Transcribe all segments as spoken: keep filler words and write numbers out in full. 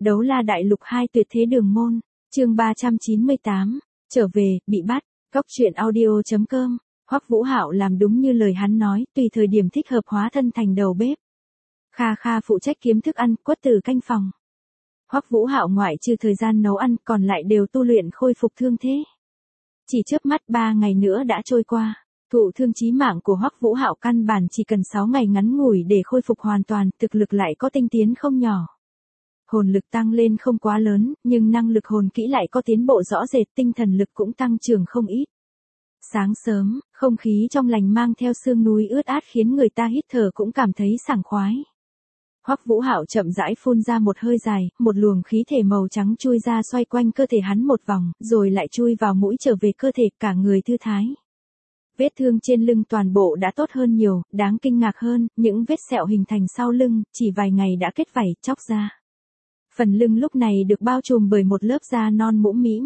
Đấu la đại lục hai tuyệt thế đường môn, chương ba trăm chín mươi tám, trở về, bị bắt, góc truyện audio chấm com, Hoắc Vũ Hạo làm đúng như lời hắn nói, tùy thời điểm thích hợp hóa thân thành đầu bếp. Kha Kha phụ trách kiếm thức ăn, Quất Tử canh phòng. Hoắc Vũ Hạo ngoại trừ thời gian nấu ăn còn lại đều tu luyện khôi phục thương thế. Chỉ chớp mắt ba ngày nữa đã trôi qua, thụ thương chí mạng của Hoắc Vũ Hạo căn bản chỉ cần sáu ngày ngắn ngủi để khôi phục hoàn toàn, thực lực lại có tinh tiến không nhỏ. Hồn lực tăng lên không quá lớn, nhưng năng lực hồn kỹ lại có tiến bộ rõ rệt, tinh thần lực cũng tăng trưởng không ít. Sáng sớm, không khí trong lành mang theo sương núi ướt át khiến người ta hít thở cũng cảm thấy sảng khoái. Hoắc Vũ Hạo chậm rãi phun ra một hơi dài, một luồng khí thể màu trắng chui ra xoay quanh cơ thể hắn một vòng, rồi lại chui vào mũi trở về cơ thể, cả người thư thái. Vết thương trên lưng toàn bộ đã tốt hơn nhiều, đáng kinh ngạc hơn, những vết sẹo hình thành sau lưng, chỉ vài ngày đã kết vảy, chóc ra. Phần lưng lúc này được bao trùm bởi một lớp da non mũm mĩm.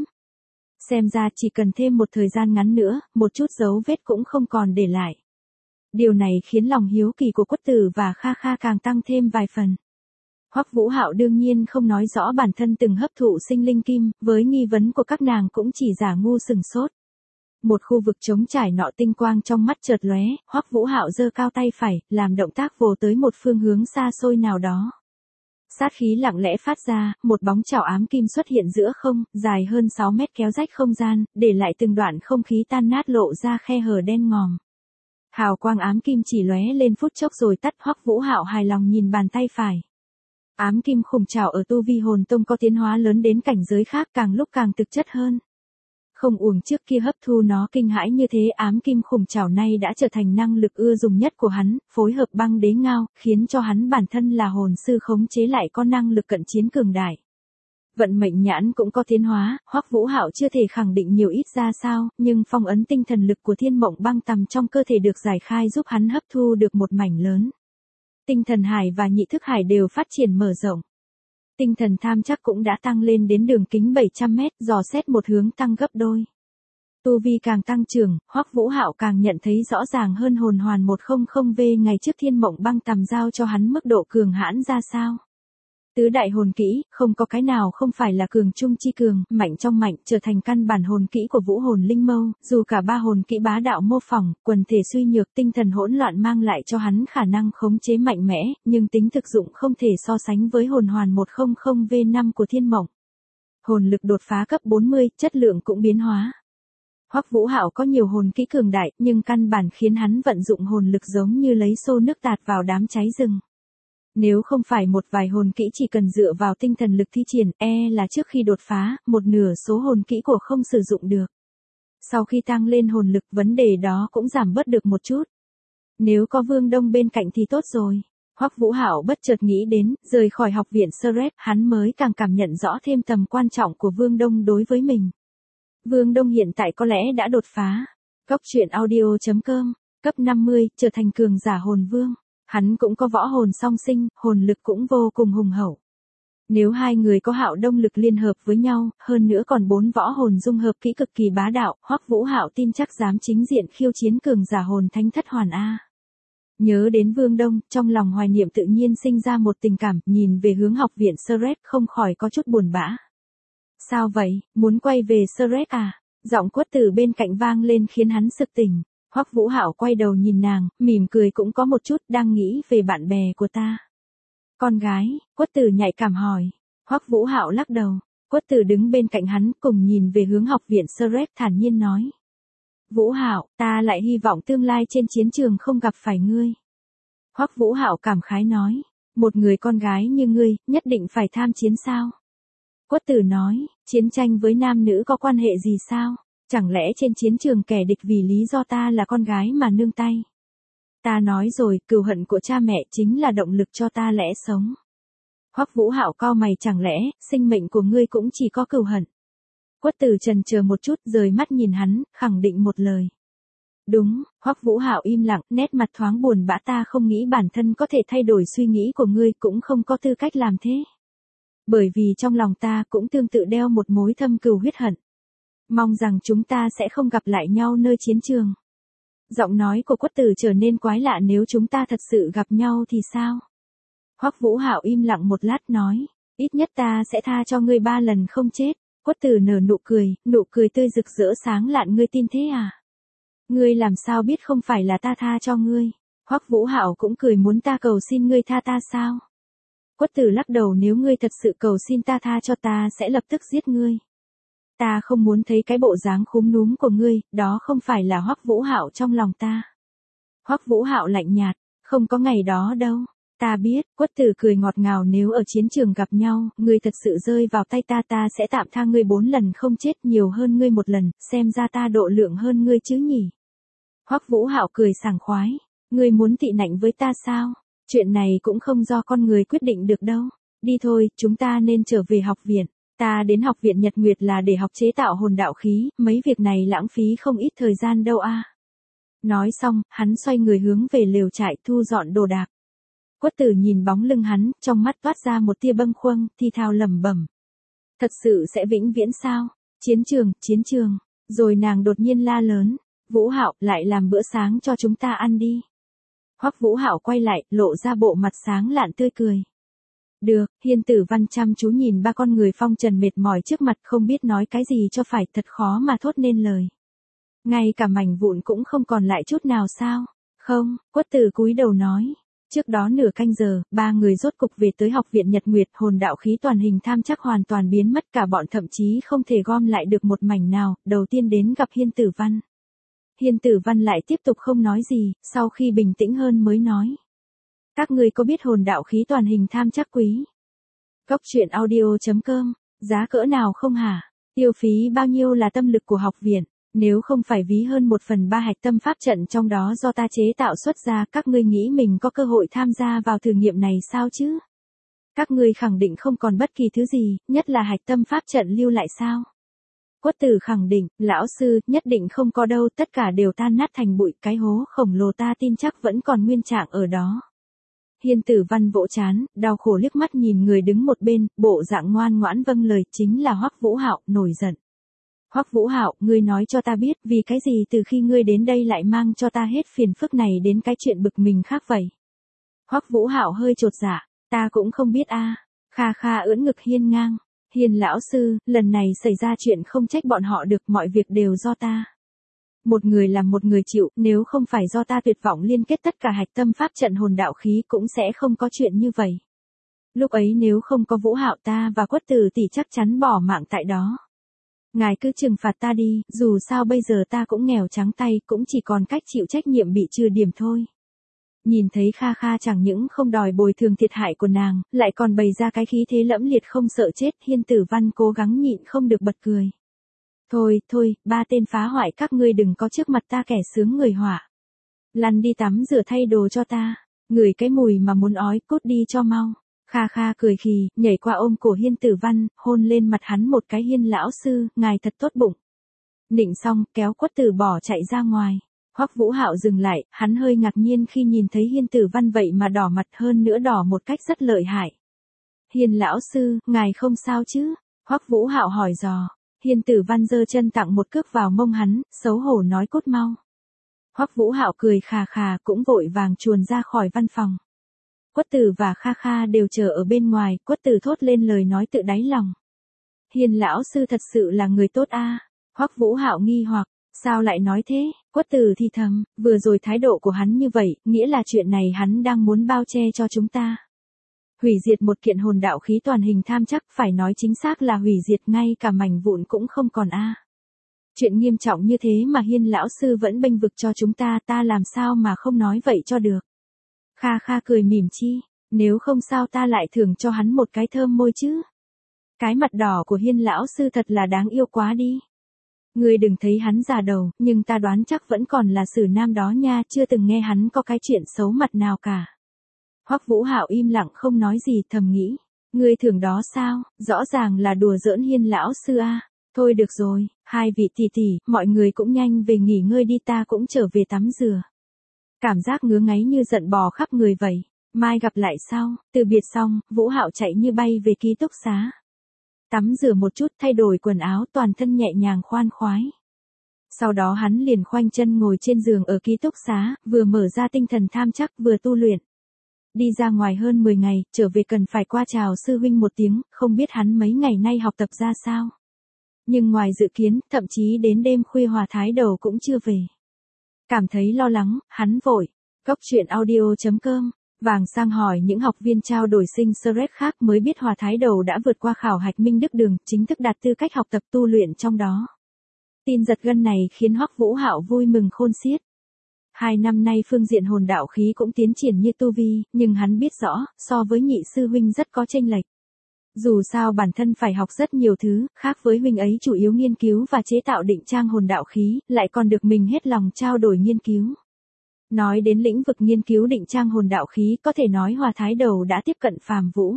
Xem ra chỉ cần thêm một thời gian ngắn nữa, một chút dấu vết cũng không còn để lại. Điều này khiến lòng hiếu kỳ của Quất Tử và Kha Kha càng tăng thêm vài phần. Hoắc Vũ Hạo đương nhiên không nói rõ bản thân từng hấp thụ sinh linh kim, với nghi vấn của các nàng cũng chỉ giả ngu sừng sốt. Một khu vực trống trải nọ tinh quang trong mắt chợt lóe, Hoắc Vũ Hạo giơ cao tay phải, làm động tác vồ tới một phương hướng xa xôi nào đó. Sát khí lặng lẽ phát ra, một bóng chảo ám kim xuất hiện giữa không, dài hơn sáu mét kéo rách không gian, để lại từng đoạn không khí tan nát lộ ra khe hở đen ngòm. Hào quang ám kim chỉ lóe lên phút chốc rồi tắt. Hoắc Vũ Hạo hài lòng nhìn bàn tay phải. Ám kim khủng trảo ở tu vi hồn tông có tiến hóa lớn đến cảnh giới khác, càng lúc càng thực chất hơn. Không uổng trước kia hấp thu nó kinh hãi như thế, ám kim khủng trảo này đã trở thành năng lực ưa dùng nhất của hắn, phối hợp băng đế ngao, khiến cho hắn bản thân là hồn sư khống chế lại có năng lực cận chiến cường đại. Vận mệnh nhãn cũng có tiến hóa, Hoắc Vũ Hạo chưa thể khẳng định nhiều ít ra sao, nhưng phong ấn tinh thần lực của thiên mộng băng tầm trong cơ thể được giải khai giúp hắn hấp thu được một mảnh lớn. Tinh thần hải và nhị thức hải đều phát triển mở rộng. Tinh thần tham chắc cũng đã tăng lên đến đường kính bảy trăm mét, dò xét một hướng tăng gấp đôi. Tu vi càng tăng trưởng, Hoắc Vũ Hạo càng nhận thấy rõ ràng hơn hồn hoàn một không không V ngày trước thiên mộng băng tầm giao cho hắn mức độ cường hãn ra sao. Tứ đại hồn kỹ, không có cái nào không phải là cường trung chi cường, mạnh trong mạnh, trở thành căn bản hồn kỹ của vũ hồn linh mâu, dù cả ba hồn kỹ bá đạo mô phỏng, quần thể suy nhược, tinh thần hỗn loạn mang lại cho hắn khả năng khống chế mạnh mẽ, nhưng tính thực dụng không thể so sánh với hồn hoàn một không không V năm của thiên mộng. Hồn lực đột phá cấp bốn mươi, chất lượng cũng biến hóa. Hoắc Vũ Hạo có nhiều hồn kỹ cường đại, nhưng căn bản khiến hắn vận dụng hồn lực giống như lấy xô nước tạt vào đám cháy rừng. Nếu không phải một vài hồn kỹ chỉ cần dựa vào tinh thần lực thi triển, e là trước khi đột phá, một nửa số hồn kỹ của không sử dụng được. Sau khi tăng lên hồn lực, vấn đề đó cũng giảm bớt được một chút. Nếu có Vương Đông bên cạnh thì tốt rồi. Hoắc Vũ Hạo bất chợt nghĩ đến, rời khỏi học viện Seret, hắn mới càng cảm nhận rõ thêm tầm quan trọng của Vương Đông đối với mình. Vương Đông hiện tại có lẽ đã đột phá. Góc truyện audio chấm com, cấp năm mươi, trở thành cường giả hồn vương. Hắn cũng có võ hồn song sinh, hồn lực cũng vô cùng hùng hậu. Nếu hai người có Hạo Đông lực liên hợp với nhau, hơn nữa còn bốn võ hồn dung hợp kỹ cực kỳ bá đạo, Hoắc Vũ Hạo tin chắc dám chính diện khiêu chiến cường giả hồn thánh thất hoàn A. Nhớ đến Vương Đông, trong lòng hoài niệm tự nhiên sinh ra một tình cảm, nhìn về hướng học viện Seret không khỏi có chút buồn bã. Sao vậy, muốn quay về Seret à? Giọng Quất Tử bên cạnh vang lên khiến hắn sực tỉnh. Hoắc Vũ Hạo quay đầu nhìn nàng, mỉm cười cũng có một chút, đang nghĩ về bạn bè của ta. Con gái, Quất Tử nhạy cảm hỏi. Hoắc Vũ Hạo lắc đầu. Quất Tử đứng bên cạnh hắn cùng nhìn về hướng học viện Seret thản nhiên nói. Vũ Hạo, ta lại hy vọng tương lai trên chiến trường không gặp phải ngươi. Hoắc Vũ Hạo cảm khái nói. Một người con gái như ngươi, nhất định phải tham chiến sao? Quất Tử nói, chiến tranh với nam nữ có quan hệ gì sao? Chẳng lẽ trên chiến trường kẻ địch vì lý do ta là con gái mà nương tay? Ta nói rồi, cừu hận của cha mẹ chính là động lực cho ta lẽ sống. Hoắc Vũ Hạo cau mày, chẳng lẽ, sinh mệnh của ngươi cũng chỉ có cừu hận? Quất Tử chần chờ một chút, rời mắt nhìn hắn, khẳng định một lời. Đúng. Hoắc Vũ Hạo im lặng, nét mặt thoáng buồn bã, ta không nghĩ bản thân có thể thay đổi suy nghĩ của ngươi, cũng không có tư cách làm thế. Bởi vì trong lòng ta cũng tương tự đeo một mối thâm cừu huyết hận. Mong rằng chúng ta sẽ không gặp lại nhau nơi chiến trường. Giọng nói của Quất Tử trở nên quái lạ, nếu chúng ta thật sự gặp nhau thì sao? Hoắc Vũ Hạo im lặng một lát nói, Ít nhất ta sẽ tha cho ngươi ba lần không chết. Quất Tử nở nụ cười, nụ cười tươi rực rỡ sáng lạn. Ngươi tin thế à? Ngươi làm sao biết không phải là ta tha cho ngươi? Hoắc Vũ Hạo cũng cười, muốn ta cầu xin ngươi tha ta sao? Quất Tử lắc đầu, nếu ngươi thật sự cầu xin ta tha cho ta sẽ lập tức giết ngươi. Ta không muốn thấy cái bộ dáng khúm núm của ngươi, đó không phải là Hoắc Vũ Hạo trong lòng ta. Hoắc Vũ Hạo lạnh nhạt, không có ngày đó đâu. Ta biết. Quất Tử cười ngọt ngào, nếu ở chiến trường gặp nhau, ngươi thật sự rơi vào tay ta, ta sẽ tạm tha ngươi bốn lần không chết, nhiều hơn ngươi một lần, xem ra ta độ lượng hơn ngươi chứ nhỉ. Hoắc Vũ Hạo cười sảng khoái, ngươi muốn tị nạnh với ta sao? Chuyện này cũng không do con người quyết định được đâu. Đi thôi, chúng ta nên trở về học viện. Ta đến học viện Nhật Nguyệt là để học chế tạo hồn đạo khí, mấy việc này lãng phí không ít thời gian đâu a. Nói xong, hắn xoay người hướng về lều trại thu dọn đồ đạc. Quất Tử nhìn bóng lưng hắn, trong mắt toát ra một tia bâng khuâng, thi thào lẩm bẩm. Thật sự sẽ vĩnh viễn sao? Chiến trường, chiến trường. Rồi nàng đột nhiên la lớn, Vũ Hạo, lại làm bữa sáng cho chúng ta ăn đi. Hoắc Vũ Hạo quay lại, lộ ra bộ mặt sáng lạn tươi cười. Được. Hiên Tử Văn chăm chú nhìn ba con người phong trần mệt mỏi trước mặt, không biết nói cái gì cho phải, thật khó mà thốt nên lời. Ngay cả mảnh vụn cũng không còn lại chút nào sao? Không. Quất Tử cúi đầu nói. Trước đó nửa canh giờ, ba người rốt cục về tới học viện Nhật Nguyệt, hồn đạo khí toàn hình tham chắc hoàn toàn biến mất, cả bọn thậm chí không thể gom lại được một mảnh nào. Đầu tiên đến gặp Hiên Tử Văn. Hiên Tử Văn lại tiếp tục không nói gì, sau khi bình tĩnh hơn mới nói. Các ngươi có biết hồn đạo khí toàn hình tham chắc quý? Góc truyện audio chấm com, giá cỡ nào không hả? Tiêu phí bao nhiêu là tâm lực của học viện? Nếu không phải ví hơn một phần ba hạch tâm pháp trận trong đó do ta chế tạo xuất ra, các ngươi nghĩ mình có cơ hội tham gia vào thử nghiệm này sao chứ? Các ngươi khẳng định không còn bất kỳ thứ gì, nhất là hạch tâm pháp trận lưu lại sao? Quất Tử khẳng định, lão sư, nhất định không có đâu, tất cả đều tan nát thành bụi, cái hố khổng lồ ta tin chắc vẫn còn nguyên trạng ở đó. Hiên Tử Văn vỗ trán, đau khổ liếc mắt nhìn người đứng một bên, bộ dạng ngoan ngoãn vâng lời, chính là Hoắc Vũ Hạo, nổi giận. Hoắc Vũ Hạo, ngươi nói cho ta biết, vì cái gì từ khi ngươi đến đây lại mang cho ta hết phiền phức này đến cái chuyện bực mình khác vậy? Hoắc Vũ Hạo hơi chột dạ, ta cũng không biết a. À. Kha Kha ưỡn ngực hiên ngang, Hiên lão sư, lần này xảy ra chuyện không trách bọn họ được, mọi việc đều do ta. Một người làm một người chịu, nếu không phải do ta tuyệt vọng liên kết tất cả hạch tâm pháp trận hồn đạo khí cũng sẽ không có chuyện như vậy. Lúc ấy nếu không có Vũ Hạo ta và Quất Tử tỷ chắc chắn bỏ mạng tại đó. Ngài cứ trừng phạt ta đi, dù sao bây giờ ta cũng nghèo trắng tay, cũng chỉ còn cách chịu trách nhiệm bị trừ điểm thôi. Nhìn thấy Kha Kha chẳng những không đòi bồi thường thiệt hại của nàng, lại còn bày ra cái khí thế lẫm liệt không sợ chết, Hiên Tử Văn cố gắng nhịn không được bật cười. Thôi, thôi, ba tên phá hoại các ngươi đừng có trước mặt ta kẻ sướng người họa. Lăn đi tắm rửa thay đồ cho ta, ngửi cái mùi mà muốn ói, cút đi cho mau. Kha Kha cười khì, nhảy qua ôm cổ Hiên Tử Văn, hôn lên mặt hắn một cái. Hiên lão sư, ngài thật tốt bụng. Nịnh xong, kéo Quất Tử bỏ chạy ra ngoài. Hoắc Vũ Hạo dừng lại, hắn hơi ngạc nhiên khi nhìn thấy Hiên Tử Văn vậy mà đỏ mặt, hơn nữa đỏ một cách rất lợi hại. Hiên lão sư, ngài không sao chứ? Hoắc Vũ Hạo hỏi dò. Hiên Tử Văn giơ chân tặng một cước vào mông hắn, xấu hổ nói cút mau. Hoắc Vũ Hạo cười khà khà cũng vội vàng chuồn ra khỏi văn phòng. Quất Tử và Kha Kha đều chờ ở bên ngoài, Quất Tử thốt lên lời nói tự đáy lòng. Hiên lão sư thật sự là người tốt a. À? Hoắc Vũ Hạo nghi hoặc, sao lại nói thế? Quất Tử thì thầm, vừa rồi thái độ của hắn như vậy, nghĩa là chuyện này hắn đang muốn bao che cho chúng ta. Hủy diệt một kiện hồn đạo khí toàn hình tham chắc, phải nói chính xác là hủy diệt, ngay cả mảnh vụn cũng không còn a. À. Chuyện nghiêm trọng như thế mà Hiên lão sư vẫn bênh vực cho chúng ta, ta làm sao mà không nói vậy cho được. Kha Kha cười mỉm chi, nếu không sao ta lại thưởng cho hắn một cái thơm môi chứ. Cái mặt đỏ của Hiên lão sư thật là đáng yêu quá đi. Ngươi đừng thấy hắn già đầu, nhưng ta đoán chắc vẫn còn là Sử Nam đó nha, chưa từng nghe hắn có cái chuyện xấu mặt nào cả. Hoắc Vũ Hạo im lặng không nói gì, thầm nghĩ, ngươi thưởng đó sao, rõ ràng là đùa giỡn Hiên lão sư a. À. Thôi được rồi, hai vị tỷ tỷ, mọi người cũng nhanh về nghỉ ngơi đi, ta cũng trở về tắm rửa. Cảm giác ngứa ngáy như giận bò khắp người vậy, mai gặp lại sau. Từ biệt xong, Vũ Hạo chạy như bay về ký túc xá. Tắm rửa một chút, thay đổi quần áo, toàn thân nhẹ nhàng khoan khoái. Sau đó hắn liền khoanh chân ngồi trên giường ở ký túc xá, vừa mở ra tinh thần tham chắc vừa tu luyện. Đi ra ngoài hơn mười ngày, trở về cần phải qua chào sư huynh một tiếng, không biết hắn mấy ngày nay học tập ra sao. Nhưng ngoài dự kiến, thậm chí đến đêm khuya Hòa Thái Đầu cũng chưa về. Cảm thấy lo lắng, hắn vội. Góc chuyện audio chấm com, vàng sang hỏi những học viên trao đổi sinh stress khác mới biết Hòa Thái Đầu đã vượt qua khảo hạch Minh Đức Đường, chính thức đạt tư cách học tập tu luyện trong đó. Tin giật gân này khiến Hoắc Vũ Hạo vui mừng khôn xiết. Hai năm nay phương diện hồn đạo khí cũng tiến triển như tu vi, nhưng hắn biết rõ, so với nhị sư huynh rất có chênh lệch. Dù sao bản thân phải học rất nhiều thứ, khác với huynh ấy chủ yếu nghiên cứu và chế tạo định trang hồn đạo khí, lại còn được mình hết lòng trao đổi nghiên cứu. Nói đến lĩnh vực nghiên cứu định trang hồn đạo khí, có thể nói Hòa Thái Đầu đã tiếp cận Phàm Vũ.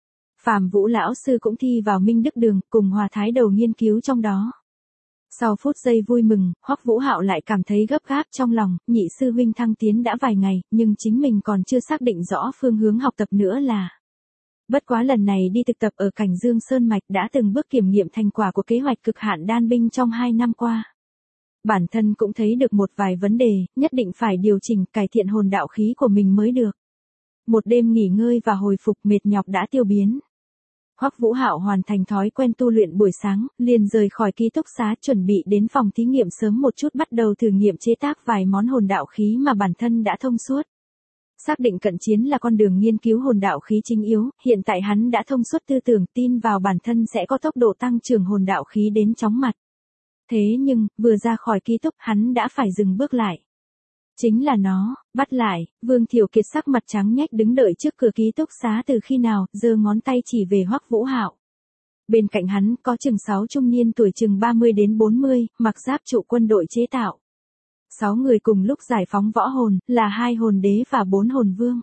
Phàm Vũ lão sư cũng thi vào Minh Đức Đường, cùng Hòa Thái Đầu nghiên cứu trong đó. Sau phút giây vui mừng, Hoắc Vũ Hạo lại cảm thấy gấp gáp trong lòng, nhị sư huynh thăng tiến đã vài ngày, nhưng chính mình còn chưa xác định rõ phương hướng học tập nữa là. Bất quá lần này đi thực tập ở Cảnh Dương Sơn Mạch đã từng bước kiểm nghiệm thành quả của kế hoạch cực hạn đan binh trong hai năm qua. Bản thân cũng thấy được một vài vấn đề, nhất định phải điều chỉnh, cải thiện hồn đạo khí của mình mới được. Một đêm nghỉ ngơi và hồi phục mệt nhọc đã tiêu biến. Hoắc Vũ Hạo hoàn thành thói quen tu luyện buổi sáng, liền rời khỏi ký túc xá chuẩn bị đến phòng thí nghiệm sớm một chút bắt đầu thử nghiệm chế tác vài món hồn đạo khí mà bản thân đã thông suốt. Xác định cận chiến là con đường nghiên cứu hồn đạo khí chính yếu, hiện tại hắn đã thông suốt tư tưởng tin vào bản thân sẽ có tốc độ tăng trưởng hồn đạo khí đến chóng mặt. Thế nhưng, vừa ra khỏi ký túc hắn đã phải dừng bước lại. Chính là nó, bắt lại, Vương Thiểu Kiệt sắc mặt trắng nhách đứng đợi trước cửa ký túc xá từ khi nào, giơ ngón tay chỉ về Hoắc Vũ Hạo. Bên cạnh hắn có chừng sáu trung niên tuổi chừng ba mươi đến bốn mươi, mặc giáp trụ quân đội chế tạo. Sáu người cùng lúc giải phóng võ hồn, là hai hồn đế và bốn hồn vương.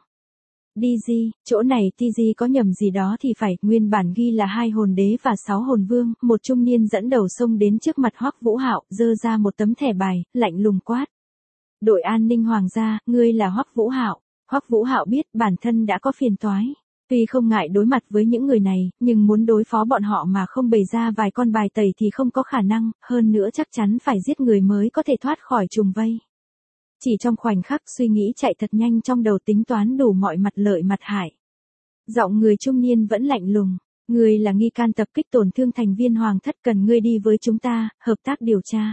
Đi gì, chỗ này ti gì có nhầm gì đó thì phải, nguyên bản ghi là hai hồn đế và sáu hồn vương, một trung niên dẫn đầu xông đến trước mặt Hoắc Vũ Hạo, giơ ra một tấm thẻ bài, lạnh lùng quát. Đội an ninh hoàng gia, ngươi là Hoắc Vũ Hạo. Hoắc Vũ Hạo biết bản thân đã có phiền toái. Tuy không ngại đối mặt với những người này, nhưng muốn đối phó bọn họ mà không bày ra vài con bài tẩy thì không có khả năng, hơn nữa chắc chắn phải giết người mới có thể thoát khỏi trùng vây. Chỉ trong khoảnh khắc suy nghĩ chạy thật nhanh trong đầu tính toán đủ mọi mặt lợi mặt hại. Giọng người trung niên vẫn lạnh lùng. Ngươi là nghi can tập kích tổn thương thành viên hoàng thất, cần ngươi đi với chúng ta, hợp tác điều tra.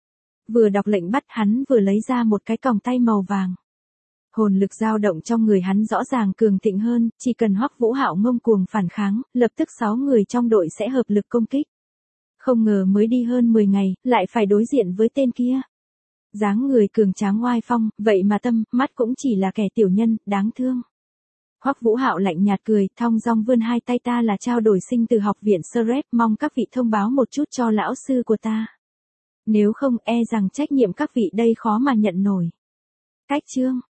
Vừa đọc lệnh bắt hắn vừa lấy ra một cái còng tay màu vàng. Hồn lực dao động trong người hắn rõ ràng cường thịnh hơn, chỉ cần Hoắc Vũ Hạo ngông cuồng phản kháng, lập tức sáu người trong đội sẽ hợp lực công kích. Không ngờ mới đi hơn mười ngày, lại phải đối diện với tên kia. Dáng người cường tráng oai phong, vậy mà tâm, mắt cũng chỉ là kẻ tiểu nhân, đáng thương. Hoắc Vũ Hạo lạnh nhạt cười, thong dong vươn hai tay, ta là trao đổi sinh từ học viện Sret, mong các vị thông báo một chút cho lão sư của ta. Nếu không, e rằng trách nhiệm các vị đây khó mà nhận nổi. Cách chương